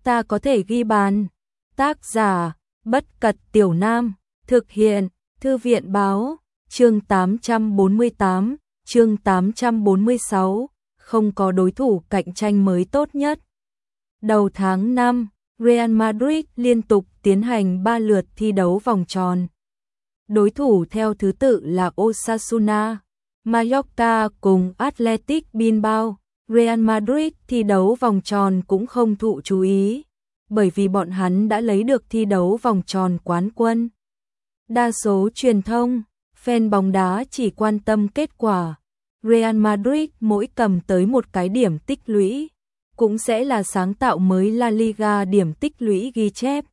ta có thể ghi bàn. Tác giả, Bất Cật Tiểu Nam, thực hiện, Thư viện Báo, chương 848, chương 846, không có đối thủ cạnh tranh mới tốt nhất. Đầu tháng 5, Real Madrid liên tục tiến hành 3 lượt thi đấu vòng tròn. Đối thủ theo thứ tự là Osasuna, Mallorca cùng Athletic Bilbao. Real Madrid thi đấu vòng tròn cũng không thụ chú ý, bởi vì bọn hắn đã lấy được thi đấu vòng tròn quán quân. Đa số truyền thông, fan bóng đá chỉ quan tâm kết quả. Real Madrid mỗi cầm tới một cái điểm tích lũy, cũng sẽ là sáng tạo mới La Liga điểm tích lũy ghi chép.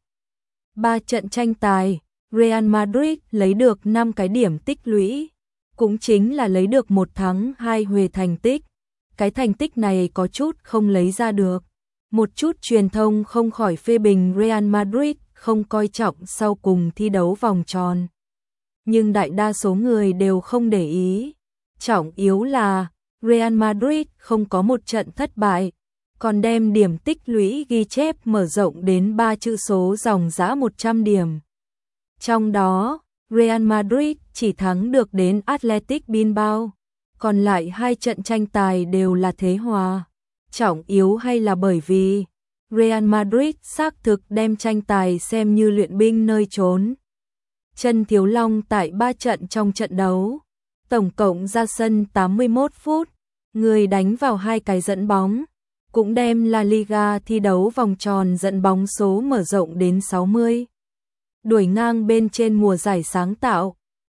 3 trận tranh tài, Real Madrid lấy được 5 cái điểm tích lũy, cũng chính là lấy được 1 thắng 2 huề thành tích. Cái thành tích này có chút không lấy ra được. Một chút truyền thông không khỏi phê bình Real Madrid không coi trọng sau cùng thi đấu vòng tròn. Nhưng đại đa số người đều không để ý. Trọng yếu là Real Madrid không có một trận thất bại, còn đem điểm tích lũy ghi chép mở rộng đến 3 chữ số dòng dã 100 điểm. Trong đó, Real Madrid chỉ thắng được đến Athletic Bilbao, còn lại 2 trận tranh tài đều là thế hòa. Trọng yếu hay là bởi vì Real Madrid xác thực đem tranh tài xem như luyện binh nơi trốn. Chân Thiếu Long tại 3 trận trong trận đấu, tổng cộng ra sân 81 phút, người đánh vào 2 cái dẫn bóng, cũng đem La Liga thi đấu vòng tròn dẫn bóng số mở rộng đến 60. Đuổi ngang bên trên mùa giải sáng tạo,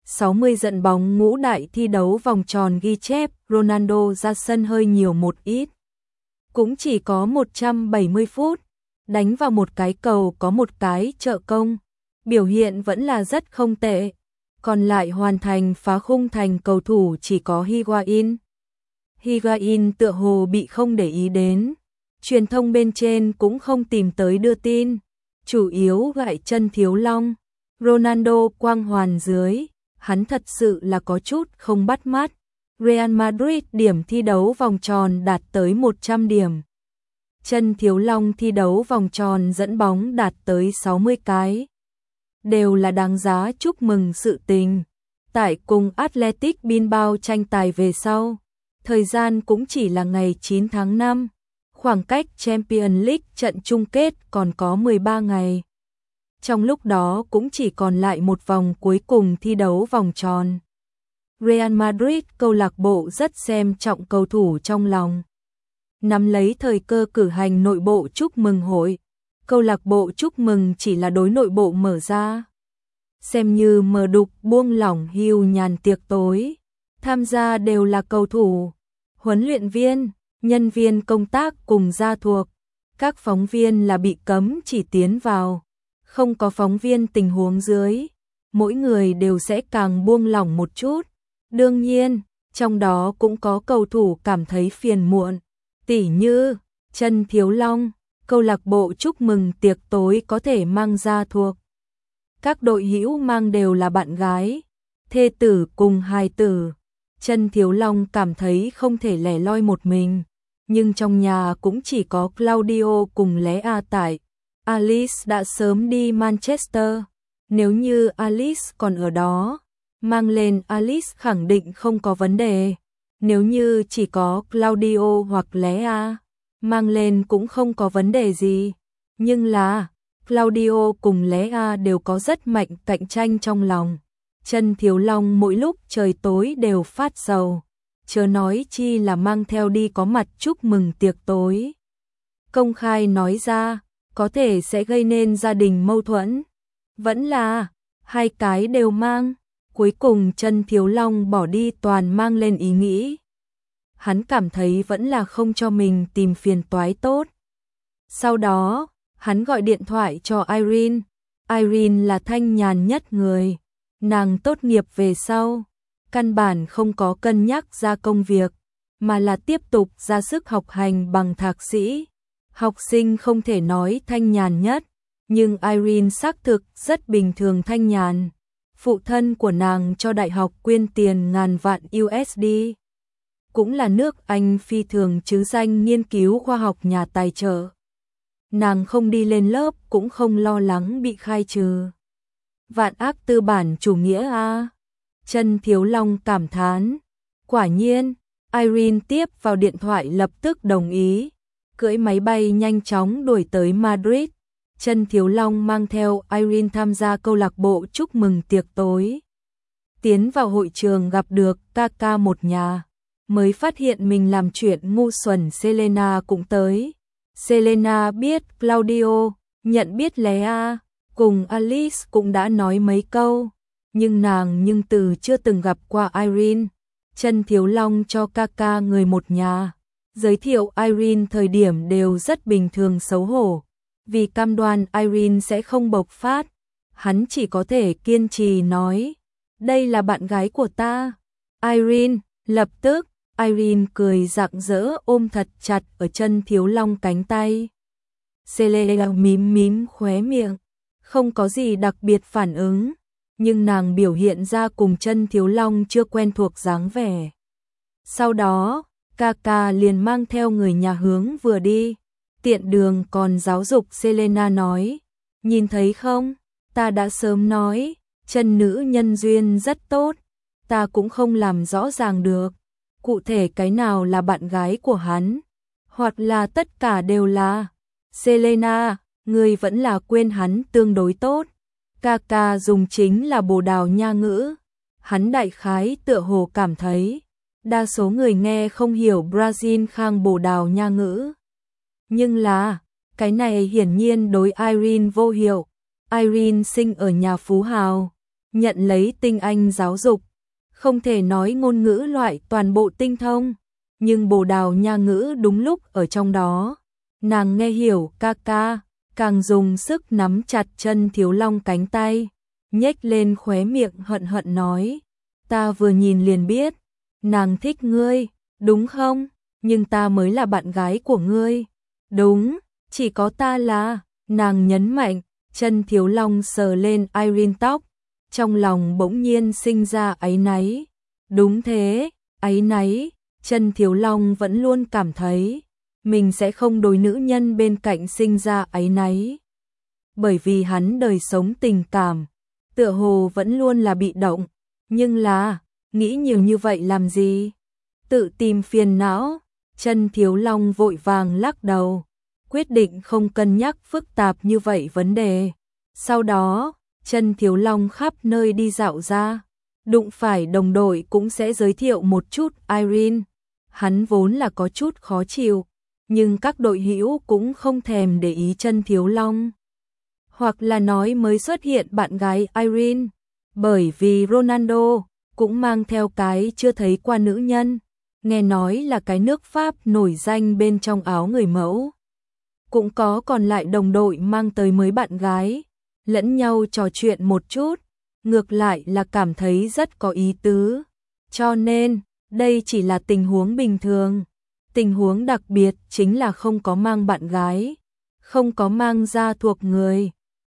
60 dẫn bóng ngũ đại thi đấu vòng tròn ghi chép, Ronaldo ra sân hơi nhiều một ít. Cũng chỉ có 170 phút, đánh vào một cái cầu có một cái trợ công, biểu hiện vẫn là rất không tệ. Còn lại hoàn thành phá khung thành cầu thủ chỉ có Higuain. Higuain tựa hồ bị không để ý đến, truyền thông bên trên cũng không tìm tới đưa tin, chủ yếu gại Chân Thiếu Long. Ronaldo quang hoàn dưới, hắn thật sự là có chút không bắt mắt. Real Madrid điểm thi đấu vòng tròn đạt tới 100 điểm. Chân Thiếu Long thi đấu vòng tròn dẫn bóng đạt tới 60 cái. Đều là đáng giá chúc mừng sự tình. Tại cùng Athletic Bilbao tranh tài về sau, thời gian cũng chỉ là ngày 9 tháng 5, khoảng cách Champions League trận chung kết còn có 13 ngày. Trong lúc đó cũng chỉ còn lại một vòng cuối cùng thi đấu vòng tròn. Real Madrid câu lạc bộ rất xem trọng cầu thủ trong lòng. Nắm lấy thời cơ cử hành nội bộ chúc mừng hội. Câu lạc bộ chúc mừng chỉ là đối nội bộ mở ra, xem như mở đục buông lỏng hưu nhàn tiệc tối. Tham gia đều là cầu thủ, huấn luyện viên, nhân viên công tác cùng gia thuộc. Các phóng viên là bị cấm chỉ tiến vào. Không có phóng viên tình huống dưới, mỗi người đều sẽ càng buông lỏng một chút. Đương nhiên, trong đó cũng có cầu thủ cảm thấy phiền muộn, tỉ như Chân Thiếu Long, câu lạc bộ chúc mừng tiệc tối có thể mang ra thuộc. Các đội hữu mang đều là bạn gái, thê tử cùng hài tử. Chân Thiếu Long cảm thấy không thể lẻ loi một mình, nhưng trong nhà cũng chỉ có Claudio cùng Lea tại. Alice đã sớm đi Manchester, nếu như Alice còn ở đó, mang lên Alice khẳng định không có vấn đề. Nếu như chỉ có Claudio hoặc Lea, mang lên cũng không có vấn đề gì. Nhưng là, Claudio cùng Lea đều có rất mạnh cạnh tranh trong lòng. Chân Thiếu Long mỗi lúc trời tối đều phát sầu, chớ nói chi là mang theo đi có mặt chúc mừng tiệc tối. Công khai nói ra, có thể sẽ gây nên gia đình mâu thuẫn. Vẫn là, hai cái đều mang. Cuối cùng Chân Thiếu Long bỏ đi toàn mang lên ý nghĩ. Hắn cảm thấy vẫn là không cho mình tìm phiền toái tốt. Sau đó, hắn gọi điện thoại cho Irene. Irene là thanh nhàn nhất người. Nàng tốt nghiệp về sau, căn bản không có cân nhắc ra công việc, mà là tiếp tục ra sức học hành bằng thạc sĩ. Học sinh không thể nói thanh nhàn nhất, nhưng Irene xác thực rất bình thường thanh nhàn. Phụ thân của nàng cho đại học quyên tiền ngàn vạn USD. Cũng là nước Anh phi thường chứ danh nghiên cứu khoa học nhà tài trợ. nàng không đi lên lớp cũng không lo lắng bị khai trừ. Vạn ác tư bản chủ nghĩa a. Chân Thiếu Long cảm thán. Quả nhiên, Irene tiếp vào điện thoại lập tức đồng ý, cưỡi máy bay nhanh chóng đuổi tới Madrid. Chân Thiếu Long mang theo Irene tham gia câu lạc bộ chúc mừng tiệc tối. Tiến vào hội trường gặp được Kaka một nhà, mới phát hiện mình làm chuyện ngu xuẩn. Selena cũng tới. Selena biết Claudio, nhận biết Lea, cùng Alice cũng đã nói mấy câu, nhưng nàng từ chưa từng gặp qua Irene. Chân Thiếu Long cho Kaka người một nhà giới thiệu Irene thời điểm đều rất bình thường xấu hổ, vì cam đoan Irene sẽ không bộc phát. Hắn chỉ có thể kiên trì nói, đây là bạn gái của ta. Irene, lập tức, Irene cười rạng rỡ ôm thật chặt ở Chân Thiếu Long cánh tay. Selena mím khóe miệng, không có gì đặc biệt phản ứng, nhưng nàng biểu hiện ra cùng Chân Thiếu Long chưa quen thuộc dáng vẻ. Sau đó, Kaka liền mang theo người nhà hướng vừa đi, tiện đường còn giáo dục Selena nói, nhìn thấy không, ta đã sớm nói, Chân nữ nhân duyên rất tốt, ta cũng không làm rõ ràng được, cụ thể cái nào là bạn gái của hắn, hoặc là tất cả đều là. Selena, ngươi vẫn là quên hắn tương đối tốt. Kaka dùng chính là Bồ Đào Nha ngữ. Hắn đại khái tựa hồ cảm thấy, đa số người nghe không hiểu Brazil khang Bồ Đào Nha ngữ. Nhưng là, cái này hiển nhiên đối Irene vô hiệu. Irene sinh ở nhà phú hào, nhận lấy tinh anh giáo dục, không thể nói ngôn ngữ loại toàn bộ tinh thông, nhưng Bồ Đào Nha ngữ đúng lúc ở trong đó. Nàng nghe hiểu. Kaka càng dùng sức nắm chặt Chân Thiếu Long cánh tay, nhếch lên khóe miệng hận hận nói, ta vừa nhìn liền biết, nàng thích ngươi, đúng không? Nhưng ta mới là bạn gái của ngươi. Đúng, chỉ có ta là, nàng nhấn mạnh. Chân Thiếu Long sờ lên Irene tóc, trong lòng bỗng nhiên sinh ra áy náy. Đúng thế, áy náy. Chân Thiếu Long vẫn luôn cảm thấy mình sẽ không đối nữ nhân bên cạnh sinh ra áy náy, bởi vì hắn đời sống tình cảm tựa hồ vẫn luôn là bị động. Nhưng là, nghĩ nhiều như vậy làm gì? Tự tìm phiền não. Chân Thiếu Long vội vàng lắc đầu, quyết định không cân nhắc phức tạp như vậy vấn đề. Sau đó, Chân Thiếu Long khắp nơi đi dạo ra, đụng phải đồng đội cũng sẽ giới thiệu một chút Irene. Hắn vốn là có chút khó chịu, nhưng các đội hữu cũng không thèm để ý Chân Thiếu Long. Hoặc là nói mới xuất hiện bạn gái Irene, bởi vì Ronaldo cũng mang theo cái chưa thấy qua nữ nhân, nghe nói là cái nước Pháp nổi danh bên trong áo người mẫu. Cũng có còn lại đồng đội mang tới mới bạn gái, lẫn nhau trò chuyện một chút, ngược lại là cảm thấy rất có ý tứ. Cho nên, đây chỉ là tình huống bình thường. Tình huống đặc biệt chính là không có mang bạn gái, không có mang ra thuộc người.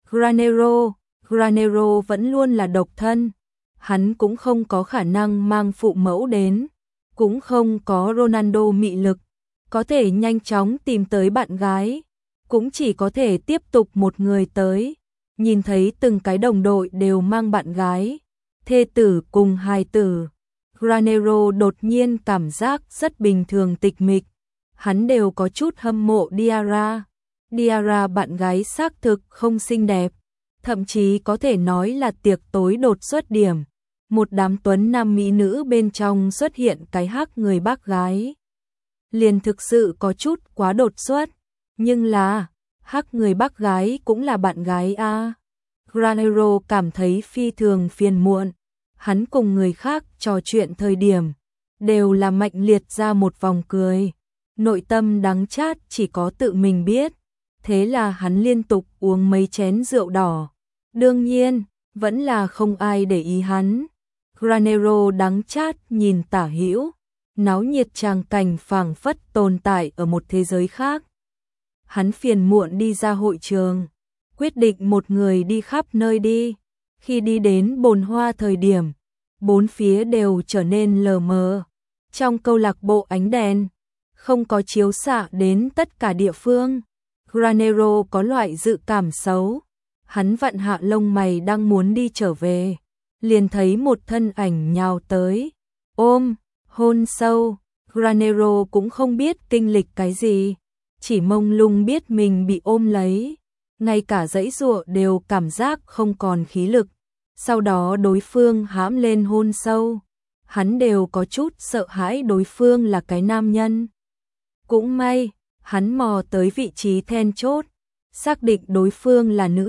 Granero vẫn luôn là độc thân, hắn cũng không có khả năng mang phụ mẫu đến, cũng không có Ronaldo mị lực, có thể nhanh chóng tìm tới bạn gái, cũng chỉ có thể tiếp tục một người tới. Nhìn thấy từng cái đồng đội đều mang bạn gái, thê tử cùng hài tử, Granero đột nhiên cảm giác rất bình thường tịch mịch. Hắn đều có chút hâm mộ Diarra. Diarra bạn gái xác thực không xinh đẹp, thậm chí có thể nói là tiệc tối đột xuất điểm. Một đám tuấn nam mỹ nữ bên trong xuất hiện cái hắc người bác gái, liền thực sự có chút quá đột xuất. Nhưng là, hắc người bác gái cũng là bạn gái a. Granero cảm thấy phi thường phiền muộn. Hắn cùng người khác trò chuyện thời điểm, đều là mạnh liệt ra một vòng cười. Nội tâm đắng chát chỉ có tự mình biết. Thế là hắn liên tục uống mấy chén rượu đỏ. Đương nhiên, vẫn là không ai để ý hắn. Granero đắng chát nhìn tả hữu, náo nhiệt tràng cảnh phảng phất tồn tại ở một thế giới khác. Hắn phiền muộn đi ra hội trường, quyết định một người đi khắp nơi đi. Khi đi đến bồn hoa thời điểm, bốn phía đều trở nên lờ mờ. Trong câu lạc bộ ánh đèn, không có chiếu xạ đến tất cả địa phương. Granero có loại dự cảm xấu. Hắn vặn hạ lông mày đang muốn đi trở về, liền thấy một thân ảnh nhào tới, ôm, hôn sâu. Granero cũng không biết kinh lịch cái gì, chỉ mông lung biết mình bị ôm lấy, ngay cả giãy giụa đều cảm giác không còn khí lực. Sau đó đối phương hãm lên hôn sâu, hắn đều có chút sợ hãi đối phương là cái nam nhân. Cũng may, hắn mò tới vị trí then chốt, xác định đối phương là nữ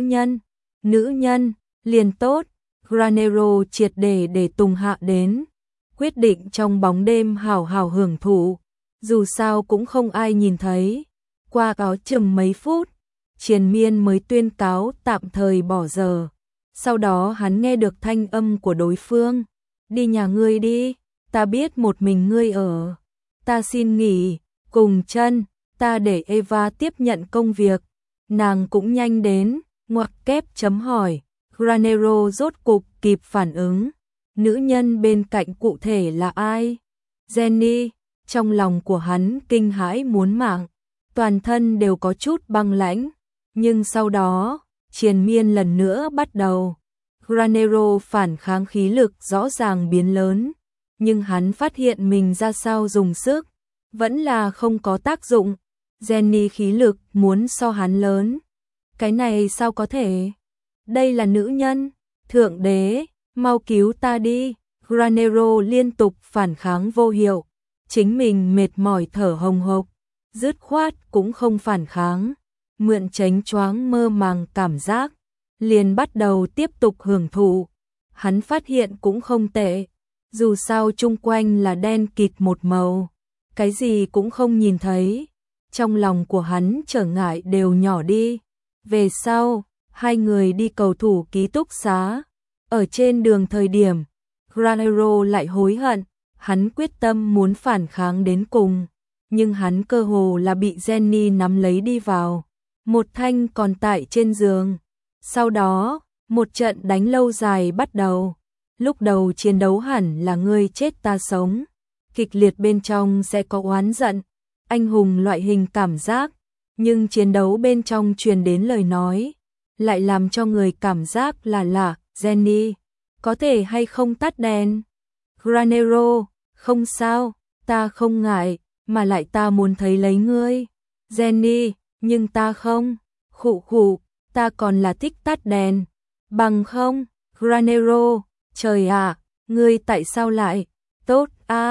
nhân, liền tốt. Granero triệt để Tùng Hạ đến, quyết định trong bóng đêm hào hào hưởng thụ, dù sao cũng không ai nhìn thấy. Qua có chừng mấy phút, triền miên mới tuyên cáo tạm thời bỏ giờ. Sau đó hắn nghe được thanh âm của đối phương, đi nhà ngươi đi, ta biết một mình ngươi ở, ta xin nghỉ, cùng chân, ta để Eva tiếp nhận công việc, nàng cũng nhanh đến, ngoặc kép chấm hỏi. Granero rốt cục kịp phản ứng, nữ nhân bên cạnh cụ thể là ai? Jenny. Trong lòng của hắn kinh hãi muốn mạng, toàn thân đều có chút băng lãnh, nhưng sau đó, triền miên lần nữa bắt đầu. Granero phản kháng khí lực rõ ràng biến lớn, nhưng hắn phát hiện mình ra sao dùng sức, vẫn là không có tác dụng. Jenny khí lực muốn so hắn lớn. Cái này sao có thể? Đây là nữ nhân, thượng đế, mau cứu ta đi. Granero liên tục phản kháng vô hiệu, chính mình mệt mỏi thở hồng hộc, dứt khoát cũng không phản kháng, mượn chánh choáng mơ màng cảm giác, liền bắt đầu tiếp tục hưởng thụ. Hắn phát hiện cũng không tệ, dù sao chung quanh là đen kịt một màu, cái gì cũng không nhìn thấy. Trong lòng của hắn trở ngại đều nhỏ đi. Về sau, hai người đi cầu thủ ký túc xá. Ở trên đường thời điểm, Granero lại hối hận, hắn quyết tâm muốn phản kháng đến cùng, nhưng hắn cơ hồ là bị Jenny nắm lấy đi vào. Một thanh còn tại trên giường. Sau đó, một trận đánh lâu dài bắt đầu. Lúc đầu chiến đấu hẳn là ngươi chết ta sống, kịch liệt bên trong sẽ có oán giận, anh hùng loại hình cảm giác, nhưng chiến đấu bên trong truyền đến lời nói, lại làm cho người cảm giác là lạ. Jenny, có thể hay không tắt đèn? Granero, không sao, ta không ngại, mà lại ta muốn thấy lấy ngươi. Jenny, nhưng ta không, khụ khụ, ta còn là thích tắt đèn. Bằng không, Granero, trời ạ, ngươi tại sao lại? Tốt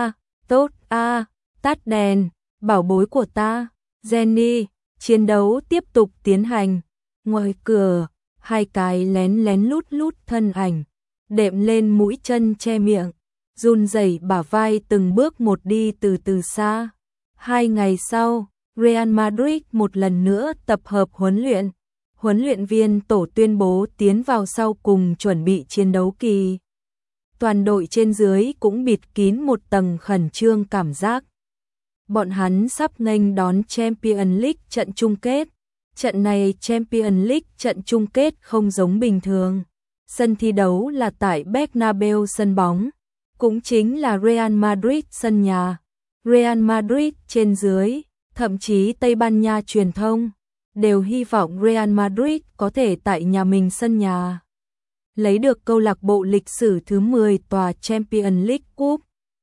a, tắt đèn, bảo bối của ta. Jenny, chiến đấu tiếp tục tiến hành. Ngoài cửa, hai cái lén lút thân ảnh, đệm lên mũi chân che miệng, run rẩy bả vai từng bước một đi từ từ xa. 2 ngày sau, Real Madrid một lần nữa tập hợp huấn luyện. Huấn luyện viên tổ tuyên bố tiến vào sau cùng chuẩn bị chiến đấu kỳ. Toàn đội trên dưới cũng bịt kín một tầng khẩn trương cảm giác. Bọn hắn sắp nghênh đón Champions League trận chung kết. Trận này Champions League trận chung kết không giống bình thường. Sân thi đấu là tại Bernabeu sân bóng, cũng chính là Real Madrid sân nhà. Real Madrid trên dưới, thậm chí Tây Ban Nha truyền thông, đều hy vọng Real Madrid có thể tại nhà mình sân nhà lấy được câu lạc bộ lịch sử thứ 10 tòa Champions League Cup.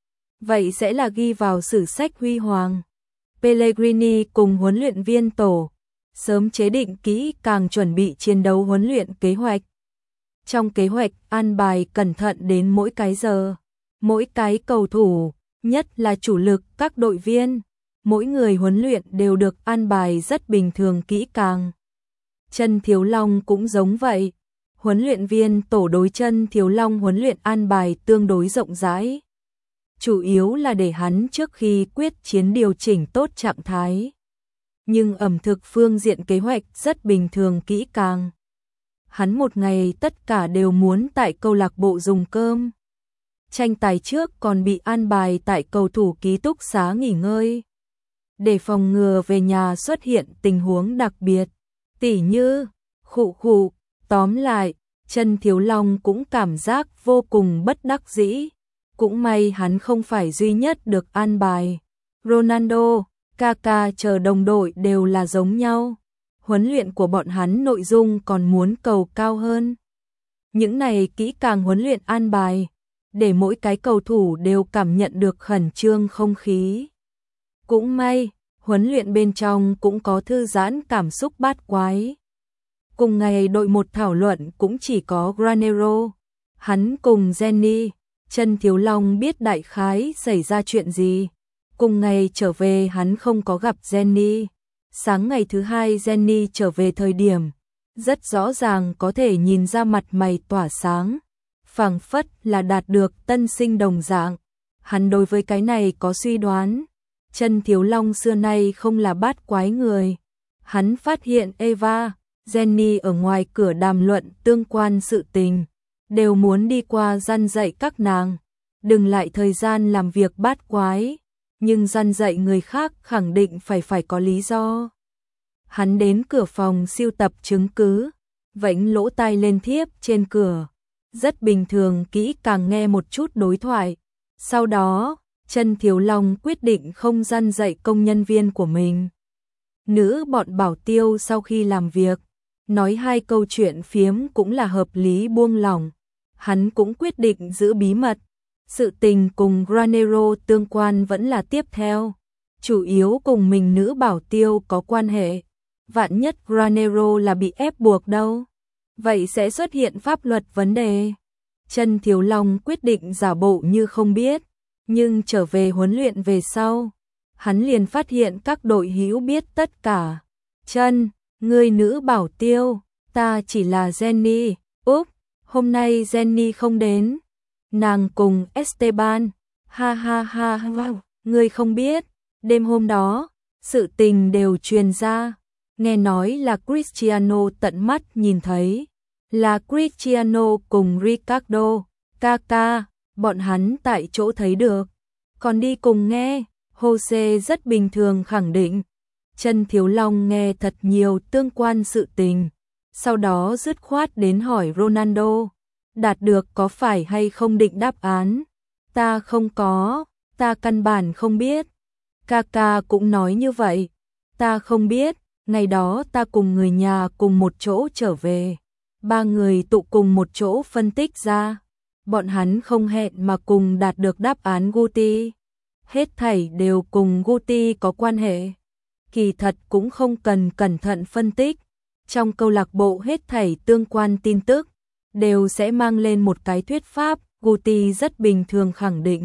Vậy sẽ là ghi vào sử sách huy hoàng. Pellegrini cùng huấn luyện viên tổ sớm chế định kỹ càng chuẩn bị chiến đấu huấn luyện kế hoạch. Trong kế hoạch an bài cẩn thận đến mỗi cái giờ, mỗi cái cầu thủ, nhất là chủ lực các đội viên, mỗi người huấn luyện đều được an bài rất bình thường kỹ càng. Chân Thiếu Long cũng giống vậy. Huấn luyện viên tổ đối Chân Thiếu Long huấn luyện an bài tương đối rộng rãi. Chủ yếu là để hắn trước khi quyết chiến điều chỉnh tốt trạng thái. Nhưng ẩm thực phương diện kế hoạch rất bình thường kỹ càng. Hắn một ngày tất cả đều muốn tại câu lạc bộ dùng cơm. Tranh tài trước còn bị an bài tại cầu thủ ký túc xá nghỉ ngơi, để phòng ngừa về nhà xuất hiện tình huống đặc biệt, tỉ như khụ khụ. Tóm lại, Chân Thiếu Long cũng cảm giác vô cùng bất đắc dĩ. Cũng may hắn không phải duy nhất được an bài. Ronaldo, Kaká chờ đồng đội đều là giống nhau. huấn luyện của bọn hắn nội dung còn muốn cầu cao hơn. Những này kỹ càng huấn luyện an bài, để mỗi cái cầu thủ đều cảm nhận được khẩn trương không khí. Cũng may, huấn luyện bên trong cũng có thư giãn cảm xúc bát quái. Cùng ngày đội một thảo luận cũng chỉ có Granero, hắn cùng Jenny, Chân Thiếu Long biết đại khái xảy ra chuyện gì. Cùng ngày trở về hắn không có gặp Jenny. Sáng ngày thứ hai Jenny trở về thời điểm, rất rõ ràng có thể nhìn ra mặt mày tỏa sáng, phảng phất là đạt được tân sinh đồng dạng. Hắn đối với cái này có suy đoán. Chân Thiếu Long xưa nay không là bát quái người. Hắn phát hiện Eva, Jenny ở ngoài cửa đàm luận tương quan sự tình, đều muốn đi qua răn dạy các nàng, đừng lại thời gian làm việc bát quái, nhưng răn dạy người khác khẳng định phải có lý do. Hắn đến cửa phòng siêu tập chứng cứ, vẫy lỗ tai lên thiếp trên cửa, rất bình thường kỹ càng nghe một chút đối thoại. Sau đó, Chân Thiếu Long quyết định không răn dạy công nhân viên của mình. Nữ bọn bảo tiêu sau khi làm việc, nói 2 câu chuyện phiếm cũng là hợp lý buông lỏng. Hắn cũng quyết định giữ bí mật. Sự tình cùng Granero tương quan vẫn là tiếp theo. Chủ yếu cùng mình nữ bảo tiêu có quan hệ. Vạn nhất Granero là bị ép buộc đâu. Vậy sẽ xuất hiện pháp luật vấn đề. Chân Thiếu Long quyết định giả bộ như không biết. Nhưng trở về huấn luyện về sau, hắn liền phát hiện các đội hữu biết tất cả. Chân, người nữ bảo tiêu, ta chỉ là Jenny. Úp, hôm nay Jenny không đến. Nàng cùng Esteban. Ha ha ha, wow, ngươi không biết. Đêm hôm đó, sự tình đều truyền ra. Nghe nói là Cristiano tận mắt nhìn thấy. Là Cristiano cùng Ricardo, Kaká, bọn hắn tại chỗ thấy được. Còn đi cùng nghe, Jose rất bình thường khẳng định. Chân Thiếu Long nghe thật nhiều tương quan sự tình. Sau đó dứt khoát đến hỏi Ronaldo. Đạt được có phải hay không định đáp án. Ta không có, ta căn bản không biết. Kaká cũng nói như vậy. Ta không biết, ngày đó ta cùng người nhà cùng một chỗ trở về. 3 người tụ cùng một chỗ phân tích ra. Bọn hắn không hẹn mà cùng đạt được đáp án Guti. Hết thảy đều cùng Guti có quan hệ. Kỳ thật cũng không cần cẩn thận phân tích. Trong câu lạc bộ hết thảy tương quan tin tức đều sẽ mang lên một cái thuyết pháp. Guti rất bình thường khẳng định.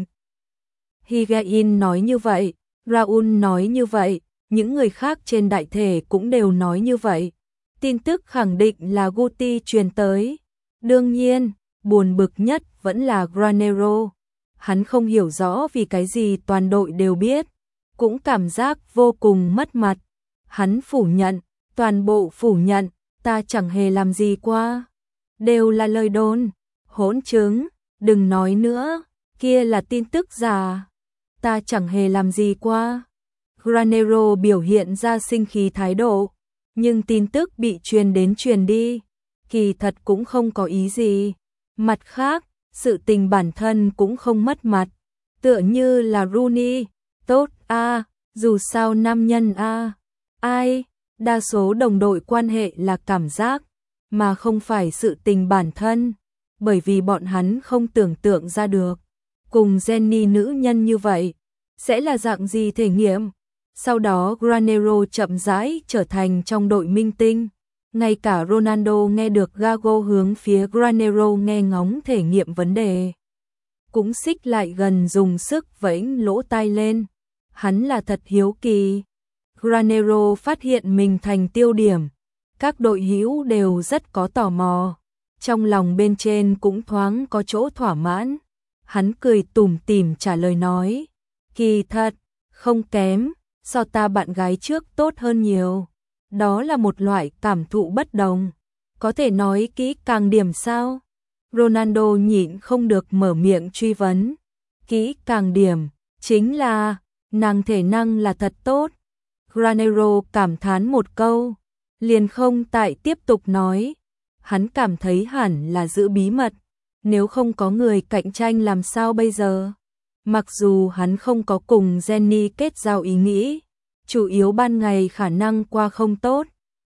Higuain nói như vậy, Raul nói như vậy, những người khác trên đại thể cũng đều nói như vậy. Tin tức khẳng định là Guti truyền tới. Đương nhiên, buồn bực nhất vẫn là Granero. Hắn không hiểu rõ vì cái gì toàn đội đều biết, cũng cảm giác vô cùng mất mặt. Hắn phủ nhận, toàn bộ phủ nhận, ta chẳng hề làm gì qua. Đều là lời đồn, hỗn chứng, đừng nói nữa, kia là tin tức giả. Ta chẳng hề làm gì qua. Granero biểu hiện ra sinh khí thái độ, nhưng tin tức bị truyền đến truyền đi, kỳ thật cũng không có ý gì. Mặt khác, sự tình bản thân cũng không mất mặt, tựa như là Rooney, tốt a, dù sao nam nhân a, ai, đa số đồng đội quan hệ là cảm giác, mà không phải sự tình bản thân, bởi vì bọn hắn không tưởng tượng ra được, cùng Jenny nữ nhân như vậy, sẽ là dạng gì thể nghiệm. Sau đó Granero chậm rãi trở thành trong đội minh tinh. Ngay cả Ronaldo nghe được Gago hướng phía Granero nghe ngóng thể nghiệm vấn đề. Cũng xích lại gần dùng sức vẫy lỗ tai lên. Hắn là thật hiếu kỳ. Granero phát hiện mình thành tiêu điểm. Các đội hữu đều rất có tò mò. Trong lòng bên trên cũng thoáng có chỗ thỏa mãn. Hắn cười tủm tỉm trả lời nói. Kỳ thật, không kém, so ta bạn gái trước tốt hơn nhiều. Đó là một loại cảm thụ bất đồng. Có thể nói kỹ càng điểm sao? Ronaldo nhịn không được mở miệng truy vấn. Kỹ càng điểm, chính là, nàng thể năng là thật tốt. Granero cảm thán một câu, liền không tại tiếp tục nói. Hắn cảm thấy hẳn là giữ bí mật, nếu không có người cạnh tranh làm sao bây giờ? Mặc dù hắn không có cùng Jenny kết giao ý nghĩ, chủ yếu ban ngày khả năng qua không tốt,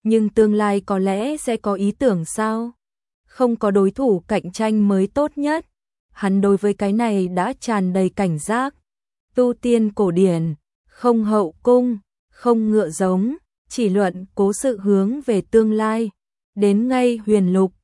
nhưng tương lai có lẽ sẽ có ý tưởng sao? Không có đối thủ cạnh tranh mới tốt nhất. Hắn đối với cái này đã tràn đầy cảnh giác. Tu tiên cổ điển, không hậu cung, không ngựa giống, chỉ luận cố sự hướng về tương lai. Đến ngay huyền lục,